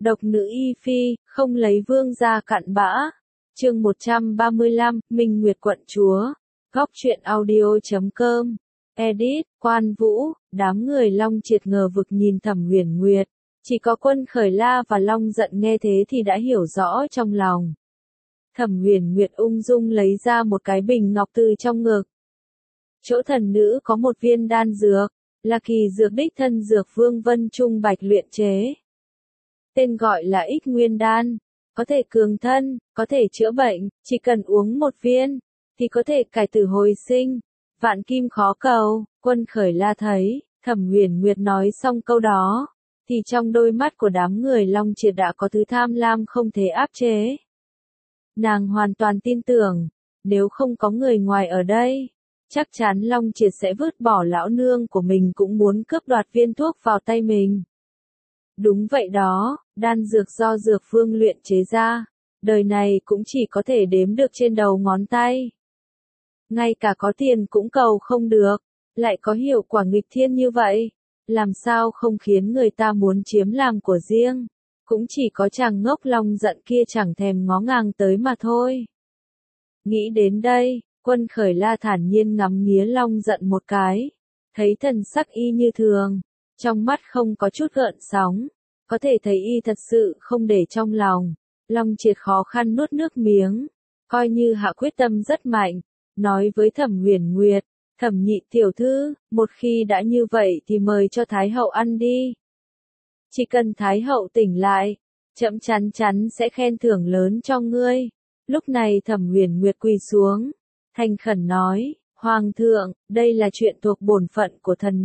Độc nữ y phi, không lấy vương gia cặn bã. Chương 135, Minh Nguyệt quận chúa. Góc truyện audio.com. Edit, Quan Vũ. Đám người Long Triệt ngờ vực nhìn Thẩm Huyền Nguyệt. Chỉ có Quân Khởi La và Long Giận nghe thế thì đã hiểu rõ trong lòng. Thẩm Huyền Nguyệt ung dung lấy ra một cái bình ngọc từ trong ngực. Chỗ thần nữ có một viên đan dược, là kỳ dược đích thân dược Vương Vân Trung Bạch luyện chế. Tên gọi là Ích Nguyên Đan, có thể cường thân, có thể chữa bệnh, chỉ cần uống một viên, thì có thể cải tử hồi sinh, vạn kim khó cầu. Quân Khởi La thấy, Thẩm Huyền Nguyệt nói xong câu đó, thì trong đôi mắt của đám người Long Triệt đã có thứ tham lam không thể áp chế. Nàng hoàn toàn tin tưởng, nếu không có người ngoài ở đây, chắc chắn Long Triệt sẽ vứt bỏ lão nương của mình cũng muốn cướp đoạt viên thuốc vào tay mình. Đúng vậy đó, đan dược do dược vương luyện chế ra, đời này cũng chỉ có thể đếm được trên đầu ngón tay. Ngay cả có tiền cũng cầu không được, lại có hiệu quả nghịch thiên như vậy, làm sao không khiến người ta muốn chiếm làm của riêng, cũng chỉ có chàng ngốc Long Giận kia chẳng thèm ngó ngàng tới mà thôi. Nghĩ đến đây, Quân Khởi La thản nhiên ngắm nghía Long Giận một cái, thấy thần sắc y như thường, trong mắt không có chút gợn sóng, có thể thấy y thật sự không để trong lòng. Long Triệt khó khăn nuốt nước miếng, coi như hạ quyết tâm rất mạnh, nói với Thẩm Huyền Nguyệt, Thẩm nhị tiểu thư, một khi đã như vậy thì mời cho Thái hậu ăn đi. Chỉ cần Thái hậu tỉnh lại, trẫm chắn chắn sẽ khen thưởng lớn cho ngươi. Lúc này Thẩm Huyền Nguyệt quỳ xuống, thành khẩn nói, Hoàng thượng, đây là chuyện thuộc bổn phận của thần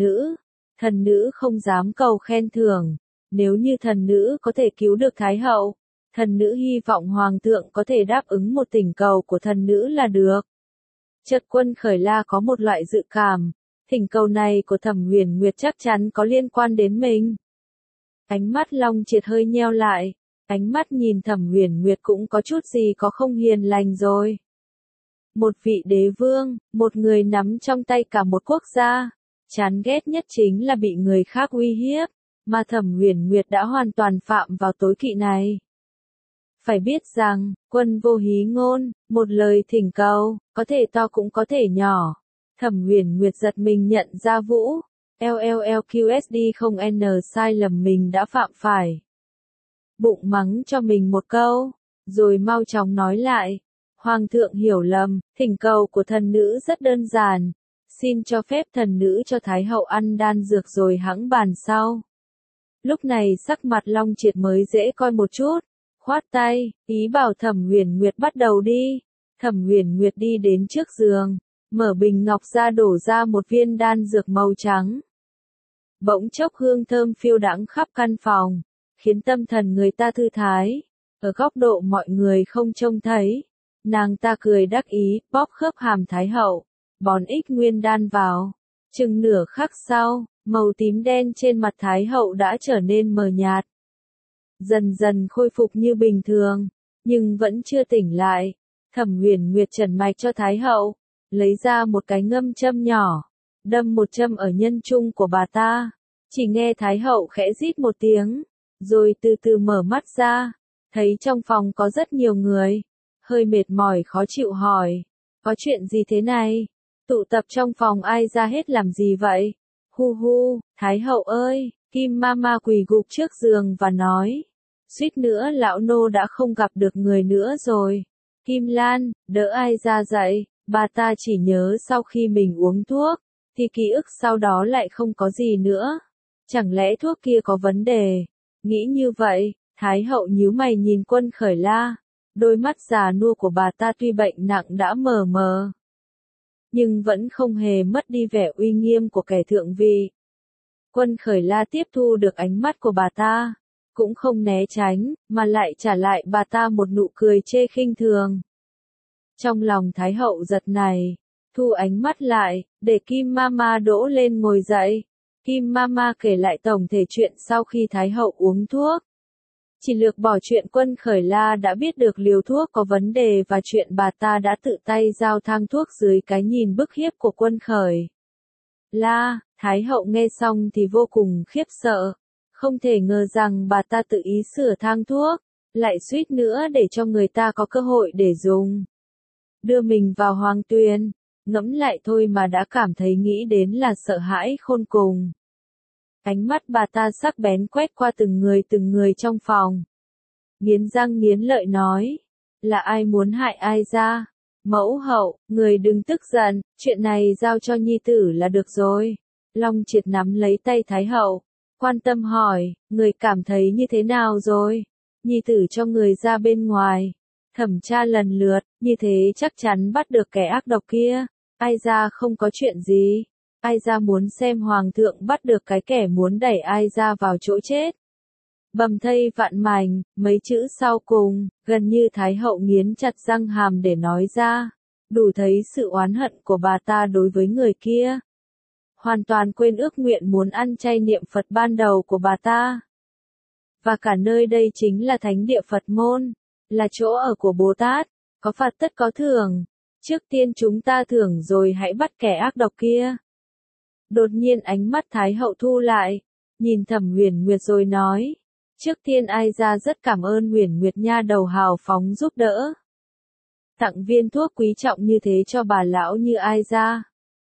nữ không dám cầu khen thưởng, nếu như thần nữ có thể cứu được Thái hậu, thần nữ hy vọng Hoàng thượng có thể đáp ứng một thỉnh cầu của thần nữ là được. Chợt Quân Khởi La có một loại dự cảm, thỉnh cầu này của Thẩm Huyền Nguyệt chắc chắn có liên quan đến mình. Ánh mắt Long Triệt hơi nheo lại, ánh mắt nhìn Thẩm Huyền Nguyệt cũng có chút gì có không hiền lành rồi. Một vị đế vương, một người nắm trong tay cả một quốc gia, chán ghét nhất chính là bị người khác uy hiếp, mà Thẩm Huyền Nguyệt đã hoàn toàn phạm vào tối kỵ này. Phải biết rằng, Quân vô hí ngôn, một lời thỉnh cầu, có thể to cũng có thể nhỏ. Thẩm Huyền Nguyệt giật mình nhận ra Vũ, LLQSD không N sai lầm mình đã phạm phải. Bụng mắng cho mình một câu, rồi mau chóng nói lại. Hoàng thượng hiểu lầm, thỉnh cầu của thần nữ rất đơn giản. Xin cho phép thần nữ cho Thái hậu ăn đan dược rồi hẵng bàn sau. Lúc này sắc mặt Long Triệt mới dễ coi một chút. Khoát tay, ý bảo Thẩm Huyền Nguyệt bắt đầu đi. Thẩm Huyền Nguyệt đi đến trước giường, mở bình ngọc ra đổ ra một viên đan dược màu trắng. Bỗng chốc hương thơm phiêu đãng khắp căn phòng, khiến tâm thần người ta thư thái. Ở góc độ mọi người không trông thấy, nàng ta cười đắc ý, bóp khớp hàm Thái hậu, bón Ích Nguyên Đan vào. Chừng nửa khắc sau, màu tím đen trên mặt Thái hậu đã trở nên mờ nhạt. Dần dần khôi phục như bình thường, nhưng vẫn chưa tỉnh lại. Thẩm Huyền Nguyệt trần mạch cho Thái hậu, lấy ra một cái ngâm châm nhỏ, đâm một châm ở nhân trung của bà ta. Chỉ nghe Thái hậu khẽ rít một tiếng, rồi từ từ mở mắt ra, thấy trong phòng có rất nhiều người, hơi mệt mỏi khó chịu hỏi, có chuyện gì thế này? Tụ tập trong phòng ai ra hết làm gì vậy? Hu hu, Thái hậu ơi! Kim Mama quỳ gục trước giường và nói, suýt nữa lão nô đã không gặp được người nữa rồi. Kim Lan, đỡ ai ra dậy, bà ta chỉ nhớ sau khi mình uống thuốc, thì ký ức sau đó lại không có gì nữa. Chẳng lẽ thuốc kia có vấn đề? Nghĩ như vậy, Thái hậu nhíu mày nhìn Quân Khởi La. Đôi mắt già nua của bà ta tuy bệnh nặng đã mờ mờ, nhưng vẫn không hề mất đi vẻ uy nghiêm của kẻ thượng vị. Quân Khởi La tiếp thu được ánh mắt của bà ta, cũng không né tránh, mà lại trả lại bà ta một nụ cười chê khinh thường. Trong lòng Thái hậu giật này, thu ánh mắt lại, để Kim Mama đỗ lên ngồi dậy. Kim Mama kể lại tổng thể chuyện sau khi Thái hậu uống thuốc. Chỉ lược bỏ chuyện Quân Khởi La đã biết được liều thuốc có vấn đề và chuyện bà ta đã tự tay giao thang thuốc dưới cái nhìn bức hiếp của Quân Khởi La. Thái hậu nghe xong thì vô cùng khiếp sợ, Không thể ngờ rằng bà ta tự ý sửa thang thuốc, lại suýt nữa để cho người ta có cơ hội để dùng. Đưa mình vào hoàng tuyền, ngẫm lại thôi mà đã cảm thấy nghĩ đến là sợ hãi khôn cùng. Ánh mắt bà ta sắc bén quét qua từng người trong phòng. Nghiến răng nghiến lợi nói, là ai muốn hại ai ra? Mẫu hậu, người đừng tức giận, chuyện này giao cho nhi tử là được rồi. Long Triệt nắm lấy tay Thái hậu, quan tâm hỏi, người cảm thấy như thế nào rồi? Nhi tử cho người ra bên ngoài, thẩm tra lần lượt, như thế chắc chắn bắt được kẻ ác độc kia. Ai ra không có chuyện gì, ai ra muốn xem hoàng thượng bắt được cái kẻ muốn đẩy ai ra vào chỗ chết. Bầm thây vạn mảnh, mấy chữ sau cùng, gần như Thái hậu nghiến chặt răng hàm để nói ra, đủ thấy sự oán hận của bà ta đối với người kia. Hoàn toàn quên ước nguyện muốn ăn chay niệm Phật ban đầu của bà ta. Và cả nơi đây chính là thánh địa Phật môn, là chỗ ở của Bồ Tát, có phạt tất có thưởng. Trước tiên chúng ta thưởng rồi hãy bắt kẻ ác độc kia. Đột nhiên ánh mắt Thái hậu thu lại, nhìn Thẩm Huyền Nguyệt rồi nói, trước tiên ai ra rất cảm ơn Huyền Nguyệt nha đầu hào phóng giúp đỡ. Tặng viên thuốc quý trọng như thế cho bà lão như ai ra.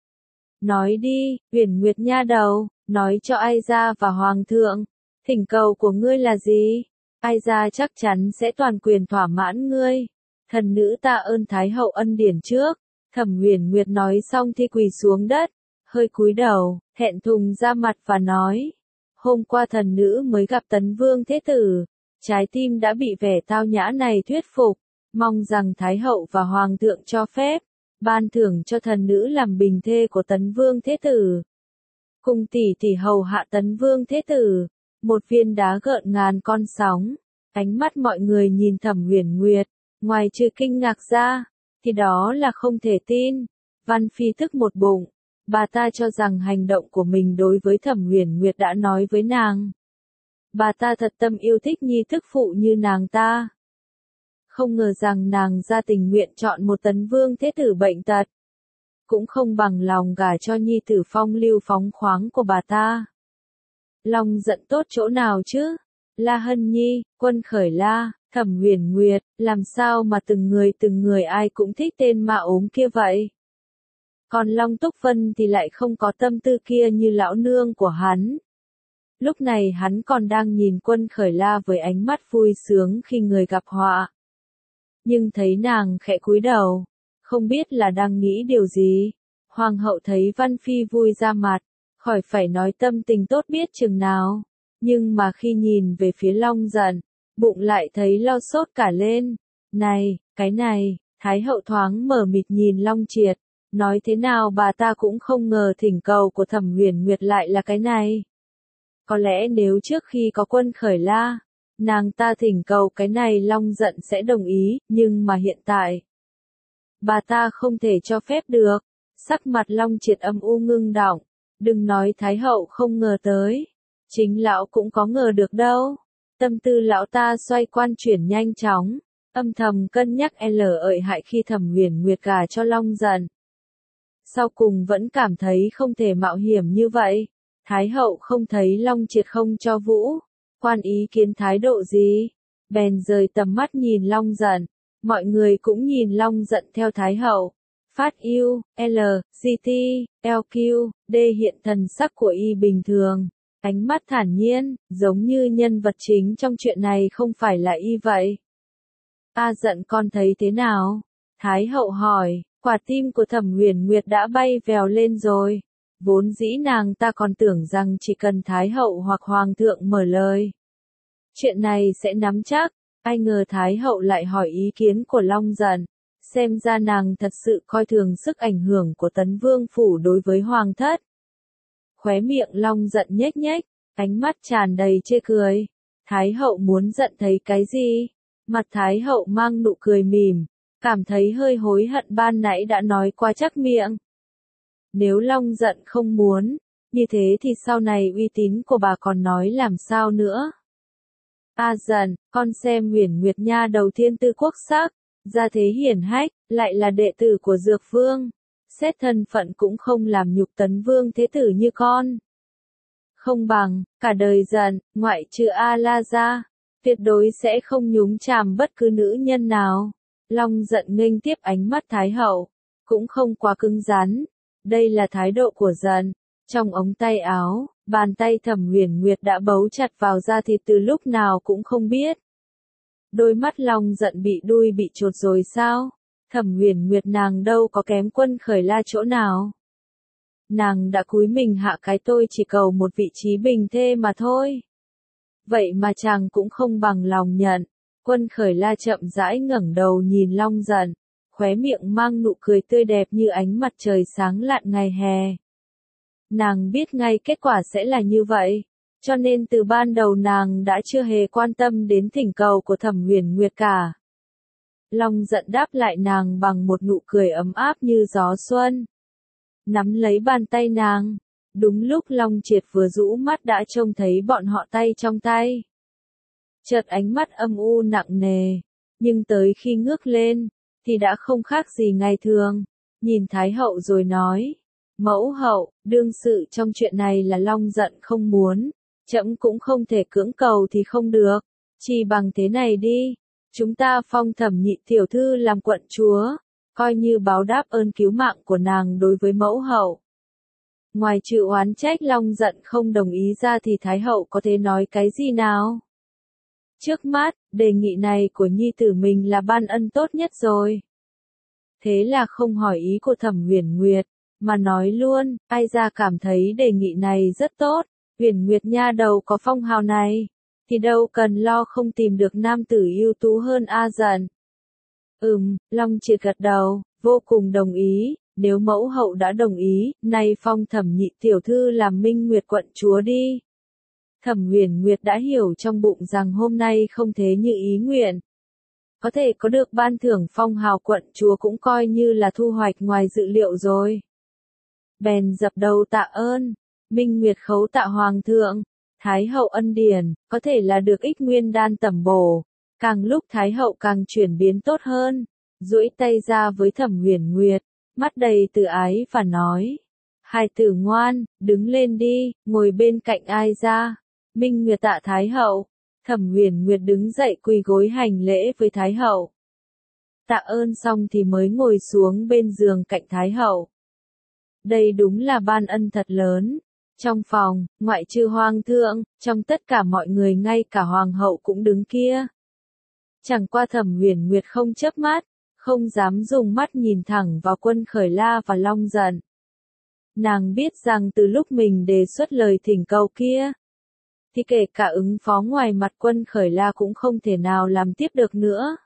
Nói đi, Huyền Nguyệt nha đầu, nói cho ai ra và hoàng thượng, thỉnh cầu của ngươi là gì? Ai ra chắc chắn sẽ toàn quyền thỏa mãn ngươi. Thần nữ tạ ơn Thái hậu ân điển trước. Thẩm Huyền Nguyệt nói xong thì quỳ xuống đất, hơi cúi đầu, thẹn thùng ra mặt và nói, hôm qua thần nữ mới gặp Tấn Vương Thế Tử, trái tim đã bị vẻ tao nhã này thuyết phục, mong rằng Thái hậu và hoàng thượng cho phép, ban thưởng cho thần nữ làm bình thê của Tấn Vương Thế Tử. Cùng tỷ tỷ hầu hạ Tấn Vương Thế Tử, một viên đá gợn ngàn con sóng. Ánh mắt mọi người nhìn Thẩm Huyền Nguyệt, ngoài trừ kinh ngạc ra, thì đó là không thể tin. Văn Phi tức một bụng, bà ta cho rằng hành động của mình đối với Thẩm Huyền Nguyệt đã nói với nàng. Bà ta thật tâm yêu thích nhi thức phụ như nàng ta. Không ngờ rằng nàng ra tình nguyện chọn một Tấn Vương Thế Tử bệnh tật. Cũng không bằng lòng gả cho nhi tử phong lưu phóng khoáng của bà ta. Lòng giận tốt chỗ nào chứ? La Hân Nhi, Quân Khởi La, Thẩm Huyền Nguyệt, làm sao mà từng người ai cũng thích tên ma ốm kia vậy? Còn Long Túc Vân thì lại không có tâm tư kia như lão nương của hắn. Lúc này hắn còn đang nhìn Quân Khởi La với ánh mắt vui sướng khi người gặp họa. Nhưng thấy nàng khẽ cúi đầu, không biết là đang nghĩ điều gì. Hoàng hậu thấy Văn Phi vui ra mặt, khỏi phải nói tâm tình tốt biết chừng nào. Nhưng mà khi nhìn về phía Long Giận, bụng lại thấy lo sốt cả lên. Này, cái này, Thái hậu thoáng mở mịt nhìn Long Triệt, nói thế nào bà ta cũng không ngờ thỉnh cầu của Thẩm Huyền Nguyệt lại là cái này. Có lẽ nếu trước khi có Quân Khởi La, nàng ta thỉnh cầu cái này Long Giận sẽ đồng ý, nhưng mà hiện tại, bà ta không thể cho phép được. Sắc mặt Long Triệt âm u ngưng đọng, đừng nói Thái hậu không ngờ tới. Chính lão cũng có ngờ được đâu. Tâm tư lão ta xoay quan chuyển nhanh chóng, âm thầm cân nhắc lợi hại khi Thẩm Huyền Nguyệt gả cho Long Giận. Sau cùng vẫn cảm thấy không thể mạo hiểm như vậy. Thái hậu không thấy Long Triệt không cho Vũ Quan ý kiến thái độ gì, bèn rời tầm mắt nhìn Long Giận. Mọi người cũng nhìn Long Giận theo Thái hậu. Phát U, L, GT, LQ, D hiện thần sắc của y bình thường. Ánh mắt thản nhiên, giống như nhân vật chính trong chuyện này không phải là y vậy. A Giận con thấy thế nào? Thái hậu hỏi, quả tim của Thẩm Huyền Nguyệt đã bay vèo lên rồi. Vốn dĩ nàng ta còn tưởng rằng chỉ cần Thái hậu hoặc Hoàng thượng mở lời, chuyện này sẽ nắm chắc. Ai ngờ Thái hậu lại hỏi ý kiến của Long Giận. Xem ra nàng thật sự coi thường sức ảnh hưởng của Tấn Vương phủ đối với Hoàng thất. Khóe miệng Long Giận nhếch nhếch, ánh mắt tràn đầy chê cười. Thái hậu muốn giận thấy cái gì? Mặt Thái hậu mang nụ cười mỉm, cảm thấy hơi hối hận ban nãy đã nói qua chắc miệng. Nếu Long Giận không muốn, như thế thì sau này uy tín của bà còn nói làm sao nữa? A Giận, con xem Huyền Nguyệt nha đầu thiên tư quốc sắc, gia thế hiển hách, lại là đệ tử của Dược Vương. Xét thân phận cũng không làm nhục Tấn Vương Thế Tử như con. Không bằng, cả đời giận, ngoại trừ A-la ra, tuyệt đối sẽ không nhúng chàm bất cứ nữ nhân nào. Long giận nghênh tiếp ánh mắt Thái hậu, cũng không quá cứng rắn. Đây là thái độ của giận. Trong ống tay áo, bàn tay Thẩm Huyền Nguyệt đã bấu chặt vào da thịt từ lúc nào cũng không biết. Đôi mắt Long giận bị đuôi bị chột rồi sao? Thẩm Huyền Nguyệt nàng đâu có kém Quân Khởi La chỗ nào. Nàng đã cúi mình hạ cái tôi chỉ cầu một vị trí bình thê mà thôi. Vậy mà chàng cũng không bằng lòng nhận. Quân Khởi La chậm rãi ngẩng đầu nhìn Long giận, khóe miệng mang nụ cười tươi đẹp như ánh mặt trời sáng lạn ngày hè. Nàng biết ngay kết quả sẽ là như vậy, cho nên từ ban đầu nàng đã chưa hề quan tâm đến thỉnh cầu của Thẩm Huyền Nguyệt cả. Long giận đáp lại nàng bằng một nụ cười ấm áp như gió xuân. Nắm lấy bàn tay nàng, đúng lúc Long Triệt vừa rũ mắt đã trông thấy bọn họ tay trong tay. Chợt ánh mắt âm u nặng nề, nhưng tới khi ngước lên, thì đã không khác gì ngày thường, nhìn Thái hậu rồi nói. Mẫu hậu, đương sự trong chuyện này là Long giận không muốn, trẫm cũng không thể cưỡng cầu thì không được, chỉ bằng thế này đi, chúng ta phong Thẩm nhị tiểu thư làm quận chúa, coi như báo đáp ơn cứu mạng của nàng đối với mẫu hậu. Ngoài trừ oán trách Long giận không đồng ý ra thì Thái hậu có thể nói cái gì nào? Trước mắt, đề nghị này của nhi tử mình là ban ân tốt nhất rồi. Thế là không hỏi ý của Thẩm Huyền Nguyệt, mà nói luôn, ai ra cảm thấy đề nghị này rất tốt, Huyền Nguyệt nha đầu có phong hào này, thì đâu cần lo không tìm được nam tử ưu tú hơn A giận. Long Triệt gật đầu, vô cùng đồng ý, nếu mẫu hậu đã đồng ý, nay phong Thẩm nhị tiểu thư làm Minh Nguyệt quận chúa đi. Thẩm Huyền Nguyệt đã hiểu trong bụng rằng hôm nay không thế như ý nguyện. Có thể có được ban thưởng phong hào quận chúa cũng coi như là thu hoạch ngoài dự liệu rồi. Bèn dập đầu tạ ơn, Minh Nguyệt khấu tạ hoàng thượng, Thái hậu ân điển, có thể là được ích nguyên đan tẩm bổ, càng lúc Thái hậu càng chuyển biến tốt hơn, duỗi tay ra với Thẩm Huyền Nguyệt, mắt đầy từ ái và nói, hài tử ngoan, đứng lên đi, ngồi bên cạnh ai ra, Minh Nguyệt tạ Thái hậu, Thẩm Huyền Nguyệt đứng dậy quỳ gối hành lễ với Thái hậu. Tạ ơn xong thì mới ngồi xuống bên giường cạnh Thái hậu. Đây đúng là ban ân thật lớn. Trong phòng, ngoại trừ hoàng thượng, trong tất cả mọi người ngay cả hoàng hậu cũng đứng kia. Chẳng qua Thẩm Huyền Nguyệt không chớp mắt, không dám dùng mắt nhìn thẳng vào Quân Khởi La và Long giận. Nàng biết rằng từ lúc mình đề xuất lời thỉnh cầu kia, thì kể cả ứng phó ngoài mặt Quân Khởi La cũng không thể nào làm tiếp được nữa.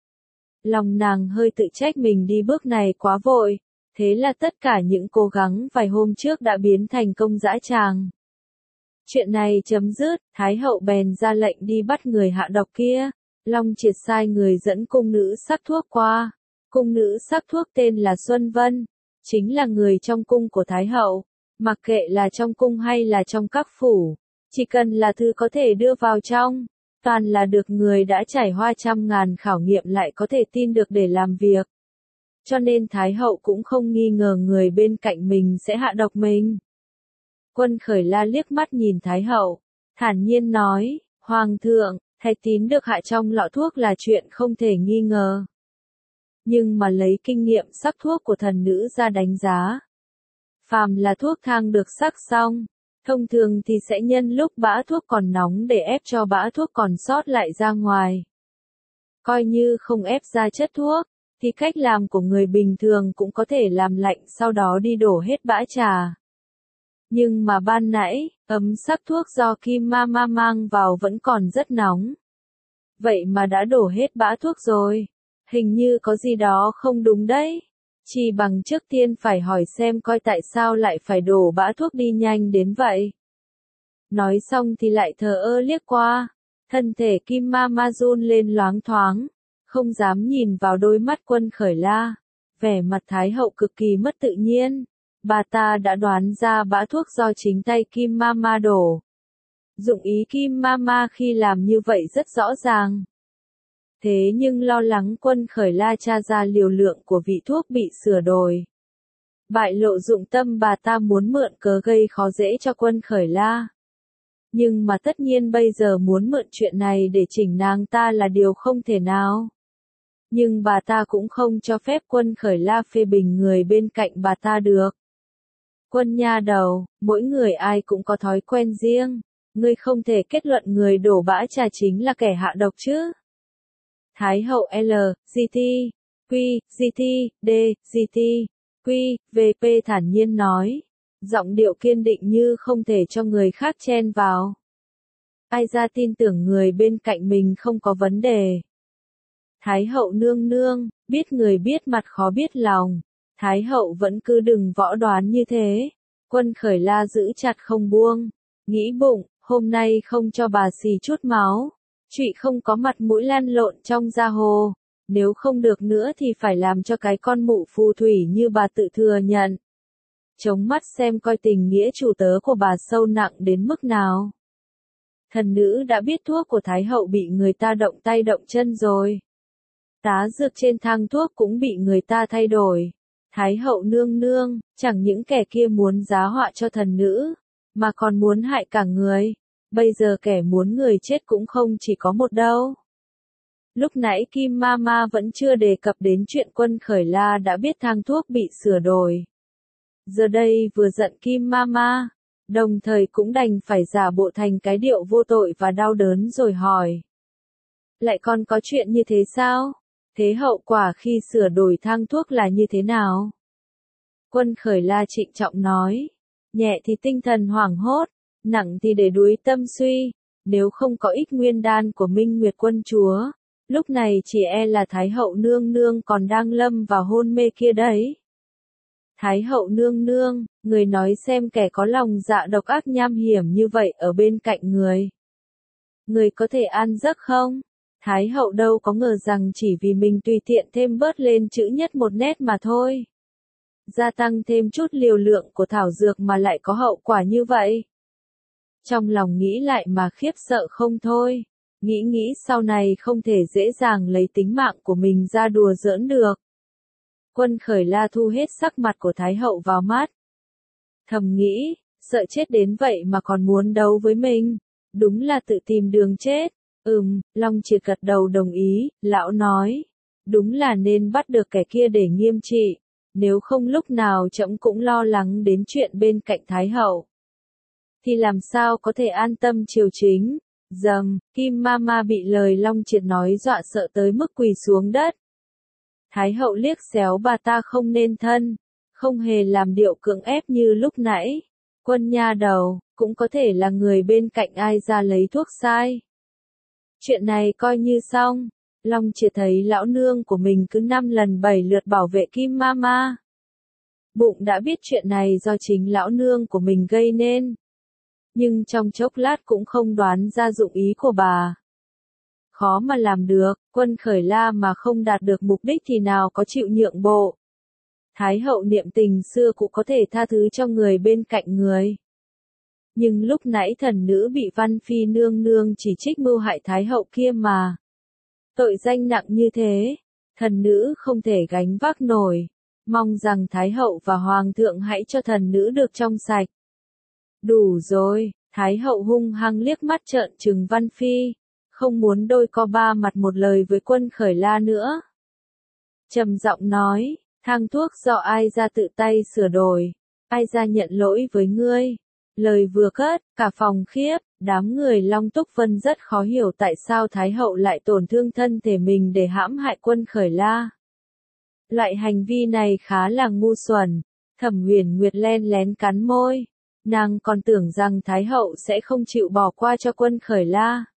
Lòng nàng hơi tự trách mình đi bước này quá vội. Thế là tất cả những cố gắng vài hôm trước đã biến thành công dã tràng. Chuyện này chấm dứt, Thái hậu bèn ra lệnh đi bắt người hạ độc kia. Long Triệt sai người dẫn cung nữ sắc thuốc qua. Cung nữ sắc thuốc tên là Xuân Vân, chính là người trong cung của Thái hậu. Mặc kệ là trong cung hay là trong các phủ, chỉ cần là thứ có thể đưa vào trong, toàn là được người đã trải qua trăm ngàn khảo nghiệm lại có thể tin được để làm việc. Cho nên Thái hậu cũng không nghi ngờ người bên cạnh mình sẽ hạ độc mình. Quân Khởi La liếc mắt nhìn Thái hậu, thản nhiên nói, Hoàng thượng, thái tín được hạ trong lọ thuốc là chuyện không thể nghi ngờ. Nhưng mà lấy kinh nghiệm sắc thuốc của thần nữ ra đánh giá. Phàm là thuốc thang được sắc xong, thông thường thì sẽ nhân lúc bã thuốc còn nóng để ép cho bã thuốc còn sót lại ra ngoài. Coi như không ép ra chất thuốc, thì cách làm của người bình thường cũng có thể làm lạnh sau đó đi đổ hết bã trà. Nhưng mà ban nãy, ấm sắc thuốc do Kim Mama mang vào vẫn còn rất nóng. Vậy mà đã đổ hết bã thuốc rồi. Hình như có gì đó không đúng đấy. Chỉ bằng trước tiên phải hỏi xem coi tại sao lại phải đổ bã thuốc đi nhanh đến vậy. Nói xong thì lại thờ ơ liếc qua. Thân thể Kim Mama run lên loáng thoáng. Không dám nhìn vào đôi mắt Quân Khởi La. Vẻ mặt Thái hậu cực kỳ mất tự nhiên. Bà ta đã đoán ra bã thuốc do chính tay Kim Mama đổ. Dụng ý Kim Mama khi làm như vậy rất rõ ràng. Thế nhưng lo lắng Quân Khởi La tra ra liều lượng của vị thuốc bị sửa đổi. Bại lộ dụng tâm bà ta muốn mượn cớ gây khó dễ cho Quân Khởi La. Nhưng mà tất nhiên bây giờ muốn mượn chuyện này để chỉnh nàng ta là điều không thể nào. Nhưng bà ta cũng không cho phép Quân Khởi La phê bình người bên cạnh bà ta được. Quân nha đầu, mỗi người ai cũng có thói quen riêng, ngươi không thể kết luận người đổ bã trà chính là kẻ hạ độc chứ. Thái hậu L, GT, Q, GT, D, GT, Q, VP thản nhiên nói, giọng điệu kiên định như không thể cho người khác chen vào. Ai ra tin tưởng người bên cạnh mình không có vấn đề. Thái hậu nương nương, biết người biết mặt khó biết lòng. Thái hậu vẫn cứ đừng võ đoán như thế. Quân Khởi La giữ chặt không buông. Nghĩ bụng, hôm nay không cho bà xì chút máu. Trụy không có mặt mũi lăn lộn trong gia hồ. Nếu không được nữa thì phải làm cho cái con mụ phù thủy như bà tự thừa nhận. Chống mắt xem coi tình nghĩa chủ tớ của bà sâu nặng đến mức nào. Thần nữ đã biết thuốc của Thái hậu bị người ta động tay động chân rồi. Tá dược trên thang thuốc cũng bị người ta thay đổi. Thái hậu nương nương, chẳng những kẻ kia muốn giá họa cho thần nữ, mà còn muốn hại cả người. Bây giờ kẻ muốn người chết cũng không chỉ có một đâu. Lúc nãy Kim Mama vẫn chưa đề cập đến chuyện Quân Khởi La đã biết thang thuốc bị sửa đổi. Giờ đây vừa giận Kim Mama, đồng thời cũng đành phải giả bộ thành cái điệu vô tội và đau đớn rồi hỏi. Lại còn có chuyện như thế sao? Thế hậu quả khi sửa đổi thang thuốc là như thế nào? Quân Khởi La trịnh trọng nói, nhẹ thì tinh thần hoảng hốt, nặng thì để đuối tâm suy, nếu không có ít nguyên đan của Minh Nguyệt quân chúa, lúc này chỉ e là Thái hậu nương nương còn đang lâm vào hôn mê kia đấy. Thái hậu nương nương, người nói xem kẻ có lòng dạ độc ác nham hiểm như vậy ở bên cạnh người. Người có thể an giấc không? Thái hậu đâu có ngờ rằng chỉ vì mình tùy tiện thêm bớt lên chữ nhất một nét mà thôi. Gia tăng thêm chút liều lượng của thảo dược mà lại có hậu quả như vậy. Trong lòng nghĩ lại mà khiếp sợ không thôi. Nghĩ sau này không thể dễ dàng lấy tính mạng của mình ra đùa giỡn được. Quân Khởi La thu hết sắc mặt của Thái hậu vào mắt. Thầm nghĩ, sợ chết đến vậy mà còn muốn đấu với mình. Đúng là tự tìm đường chết. Long Triệt gật đầu đồng ý, lão nói. Đúng là nên bắt được kẻ kia để nghiêm trị. Nếu không lúc nào trẫm cũng lo lắng đến chuyện bên cạnh Thái hậu. Thì làm sao có thể an tâm triều chính. Kim Mama bị lời Long Triệt nói dọa sợ tới mức quỳ xuống đất. Thái hậu liếc xéo bà ta không nên thân. Không hề làm điệu cưỡng ép như lúc nãy. Quân nha đầu, cũng có thể là người bên cạnh ai ra lấy thuốc sai. Chuyện này coi như xong. Long Triệt thấy lão nương của mình cứ 5 lần 7 lượt bảo vệ Kim Mama. Bụng đã biết chuyện này do chính lão nương của mình gây nên. Nhưng trong chốc lát cũng không đoán ra dụng ý của bà. Khó mà làm được, Quân Khởi La mà không đạt được mục đích thì nào có chịu nhượng bộ. Thái hậu niệm tình xưa cũng có thể tha thứ cho người bên cạnh người. Nhưng lúc nãy thần nữ bị Văn Phi nương nương chỉ trích mưu hại Thái hậu kia mà. Tội danh nặng như thế, thần nữ không thể gánh vác nổi. Mong rằng Thái hậu và Hoàng thượng hãy cho thần nữ được trong sạch. Đủ rồi, Thái hậu hung hăng liếc mắt trợn trừng Văn Phi. Không muốn đôi co ba mặt một lời với Quân Khởi La nữa. Trầm giọng nói, thang thuốc do ai ra tự tay sửa đổi. Ai ra nhận lỗi với ngươi. Lời vừa cất, cả phòng khiếp, đám người Long Túc Vân rất khó hiểu tại sao Thái hậu lại tổn thương thân thể mình để hãm hại Quân Khởi La. Loại hành vi này khá là ngu xuẩn. Thẩm Huyền Nguyệt len lén cắn môi. Nàng còn tưởng rằng Thái hậu sẽ không chịu bỏ qua cho Quân Khởi La.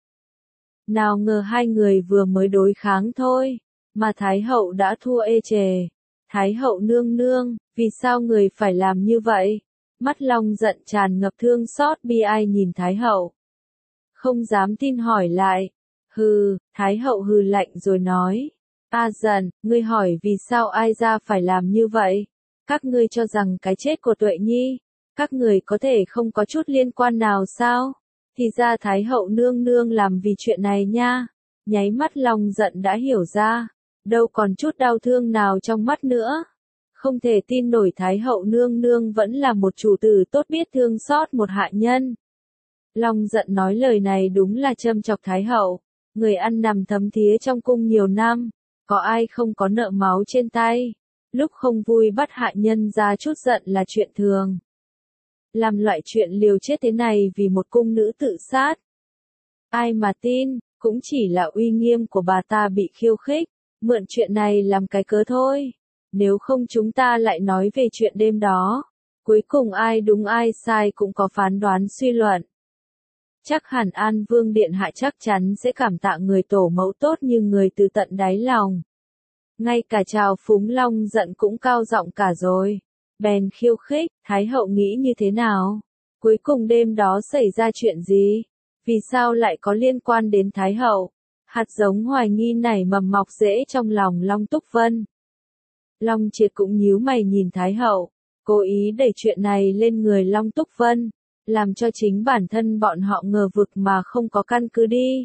Nào ngờ hai người vừa mới đối kháng thôi, mà Thái hậu đã thua ê chề. Thái hậu nương nương, vì sao người phải làm như vậy? Mắt Long giận tràn ngập thương xót bi ai nhìn Thái hậu. Không dám tin hỏi lại. Thái hậu hừ lạnh rồi nói. Giận, ngươi hỏi vì sao ai ra phải làm như vậy? Các ngươi cho rằng cái chết của Tuệ Nhi, các người có thể không có chút liên quan nào sao? Thì ra Thái hậu nương nương làm vì chuyện này nha. Nháy mắt Long giận đã hiểu ra. Đâu còn chút đau thương nào trong mắt nữa. Không thể tin nổi Thái hậu nương nương vẫn là một chủ tử tốt biết thương xót một hạ nhân. Long giận nói lời này đúng là châm chọc Thái hậu. Người ăn nằm thấm thía trong cung nhiều năm, có ai không có nợ máu trên tay. Lúc không vui bắt hạ nhân ra chút giận là chuyện thường. Làm loại chuyện liều chết thế này vì một cung nữ tự sát. Ai mà tin, cũng chỉ là uy nghiêm của bà ta bị khiêu khích, mượn chuyện này làm cái cớ thôi. Nếu không chúng ta lại nói về chuyện đêm đó. Cuối cùng ai đúng ai sai cũng có phán đoán suy luận. Chắc hẳn An Vương Điện Hạ chắc chắn sẽ cảm tạ người tổ mẫu tốt như người từ tận đáy lòng. Ngay cả trào phúng Long giận cũng cao giọng cả rồi. Bèn khiêu khích, Thái hậu nghĩ như thế nào? Cuối cùng đêm đó xảy ra chuyện gì? Vì sao lại có liên quan đến Thái hậu? Hạt giống hoài nghi nảy mầm mọc rễ trong lòng Long Túc Vân. Long Triệt cũng nhíu mày nhìn Thái hậu, cố ý đẩy chuyện này lên người Long Túc Vân, làm cho chính bản thân bọn họ ngờ vực mà không có căn cứ đi.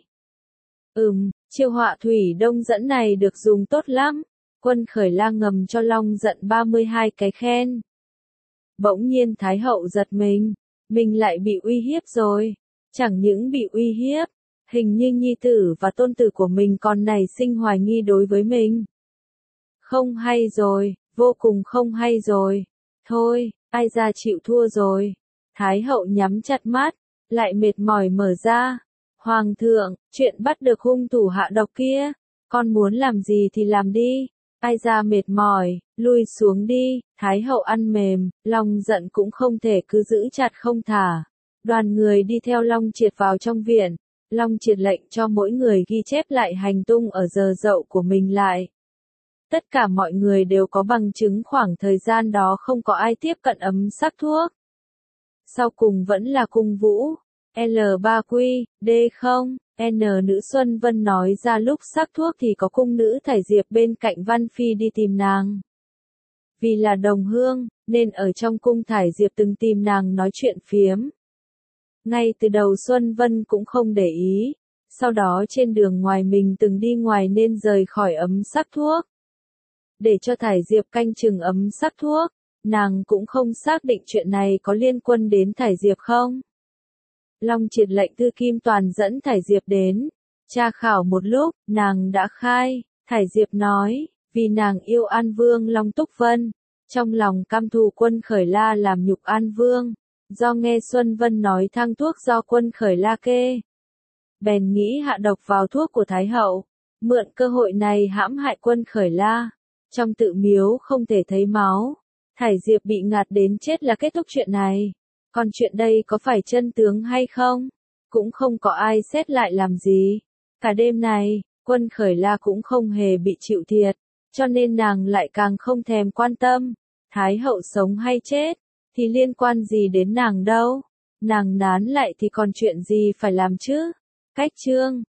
Chiêu họa thủy đông dẫn này được dùng tốt lắm. Quân Khởi La ngầm cho Long giận 32 cái khen. Bỗng nhiên Thái hậu giật mình lại bị uy hiếp rồi. Chẳng những bị uy hiếp, hình như nhi tử và tôn tử của mình còn nảy sinh hoài nghi đối với mình. Không hay rồi, vô cùng không hay rồi. Thôi, ai ra chịu thua rồi. Thái hậu nhắm chặt mắt, lại mệt mỏi mở ra. Hoàng thượng, chuyện bắt được hung thủ hạ độc kia, con muốn làm gì thì làm đi. Ai ra mệt mỏi, lui xuống đi. Thái hậu ăn mềm, Long giận cũng không thể cứ giữ chặt không thả. Đoàn người đi theo Long Triệt vào trong viện. Long Triệt lệnh cho mỗi người ghi chép lại hành tung ở giờ dậu của mình lại. Tất cả mọi người đều có bằng chứng khoảng thời gian đó không có ai tiếp cận ấm sắc thuốc. Sau cùng vẫn là cung vũ. L3Q, D0, N nữ Xuân Vân nói ra lúc sắc thuốc thì có cung nữ Thải Diệp bên cạnh Văn Phi đi tìm nàng. Vì là đồng hương, nên ở trong cung Thải Diệp từng tìm nàng nói chuyện phiếm. Ngay từ đầu Xuân Vân cũng không để ý, sau đó trên đường ngoài mình từng đi ngoài nên rời khỏi ấm sắc thuốc. Để cho Thải Diệp canh chừng ấm sắc thuốc, nàng cũng không xác định chuyện này có liên quan đến Thải Diệp không. Long Triệt lệnh Thư Kim Toàn dẫn Thải Diệp đến, tra khảo một lúc, nàng đã khai, Thải Diệp nói, vì nàng yêu An Vương Long Túc Vân, trong lòng căm thù Quân Khởi La làm nhục An Vương, do nghe Xuân Vân nói thang thuốc do Quân Khởi La kê. Bèn nghĩ hạ độc vào thuốc của Thái hậu, mượn cơ hội này hãm hại Quân Khởi La. Trong tự miếu không thể thấy máu, Thải Diệp bị ngạt đến chết là kết thúc chuyện này. Còn chuyện đây có phải chân tướng hay không? Cũng không có ai xét lại làm gì. Cả đêm này, Quân Khởi La cũng không hề bị chịu thiệt, cho nên nàng lại càng không thèm quan tâm. Thái hậu sống hay chết, thì liên quan gì đến nàng đâu. Nàng nán lại thì còn chuyện gì phải làm chứ? Cách chương